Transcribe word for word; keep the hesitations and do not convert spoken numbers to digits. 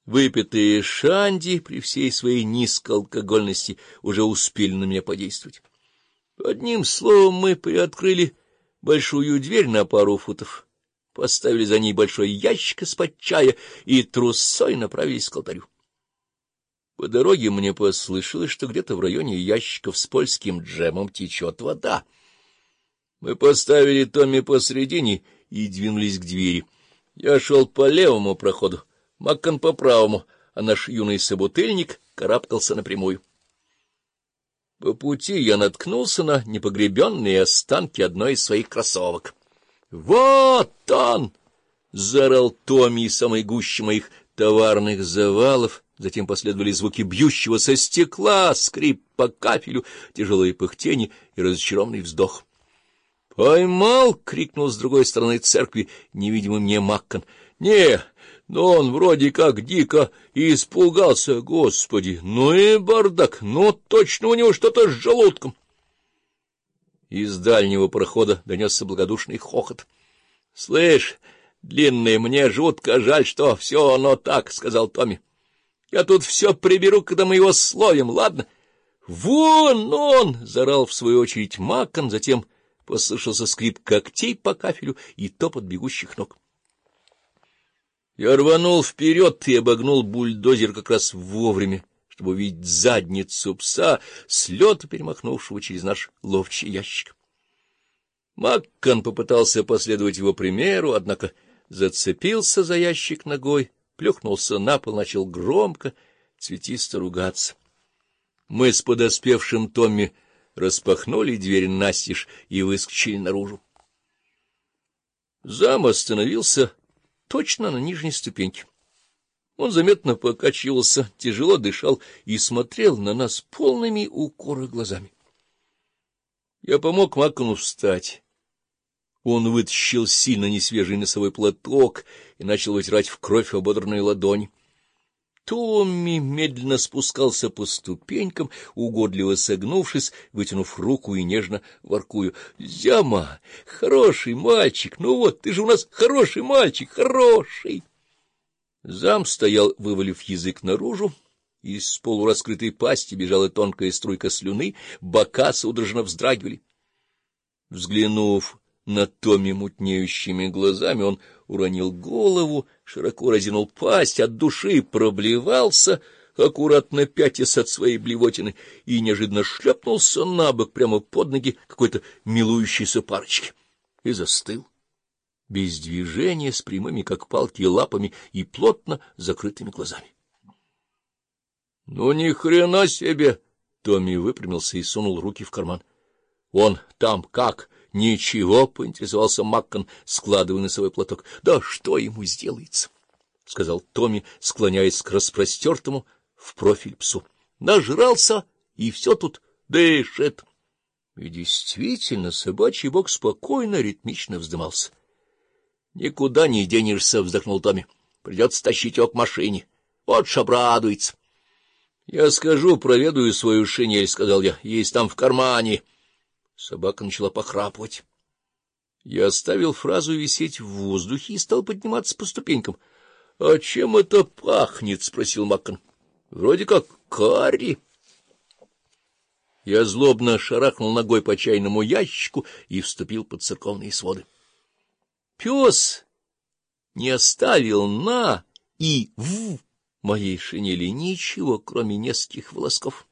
Выпитые шанди при всей своей низкоалкогольности уже успели на меня подействовать. Одним словом, мы приоткрыли большую дверь на пару футов, поставили за ней большой ящик из-под чая и трусцой направились к алтарю. По дороге мне послышалось, что где-то в районе ящиков с польским джемом течет вода. Мы поставили Томми посредине и двинулись к двери. Я шел по левому проходу, Маккан по правому, а наш юный собутыльник карабкался напрямую. По пути я наткнулся на непогребенные останки одной из своих кроссовок. — Вот он! — заорал Томми из самой гущи моих товарных завалов. Затем последовали звуки бьющего со стекла, скрип по кафелю, тяжелое пыхтение и разочарованный вздох. — Поймал! — крикнул с другой стороны церкви невидимый мне Маккан. — Не, но он вроде как дико испугался, Господи! Ну и бардак! Ну, точно у него что-то с желудком! Из дальнего прохода донесся благодушный хохот. — Слышь, длинный, мне жутко жаль, что все оно так, — сказал Томми. — Я тут все приберу, когда мы его словим, ладно? — Вон он! — заорал в свою очередь Маккан, затем послышался скрип когтей по кафелю и топот бегущих ног. Я рванул вперед и обогнул бульдозер как раз вовремя, чтобы увидеть задницу пса, с лету перемахнувшего через наш ловчий ящик. Маккан попытался последовать его примеру, однако зацепился за ящик ногой, плюхнулся на пол, начал громко, цветисто ругаться. Мы с подоспевшим Томми распахнули дверь настежь и выскочили наружу. Зам остановился точно на нижней ступеньке. Он заметно покачивался, тяжело дышал и смотрел на нас полными укора глазами. Я помог Маккану встать. Он вытащил сильно несвежий носовой платок и начал вытирать в кровь ободранные ладони. Томми медленно спускался по ступенькам, угодливо согнувшись, вытянув руку и нежно воркуя. — Зяма, хороший мальчик, ну вот, ты же у нас хороший мальчик, хороший! Зам стоял, вывалив язык наружу, из полураскрытой пасти бежала тонкая струйка слюны, бока судорожно вздрагивали. Взглянув на Томми мутнеющими глазами, он уронил голову, широко разинул пасть, от души проблевался, аккуратно пятясь от своей блевотины, и неожиданно шлепнулся на бок прямо под ноги какой-то милующейся парочки и застыл, без движения, с прямыми, как палки, лапами и плотно закрытыми глазами. — Ну, ни хрена себе! — Томми выпрямился и сунул руки в карман. — Он там как? — Ничего, — поинтересовался Маккан, складывая носовой платок. — Да что ему сделается? — сказал Томми, склоняясь к распростертому в профиль псу. — Нажрался, и все тут дышит. И действительно, собачий бок спокойно, ритмично вздымался. — Никуда не денешься, — вздохнул Томми. — Придется тащить его к машине. Вот ж обрадуется. — Я скажу, проведаю свою шинель, — сказал я. — Есть там в кармане. Собака начала похрапывать. Я оставил фразу висеть в воздухе и стал подниматься по ступенькам. — А чем это пахнет? — спросил Маккан. — Вроде как карри. Я злобно шарахнул ногой по чайному ящику и вступил под церковные своды. Пес не оставил на и в моей шинели ничего, кроме нескольких волосков.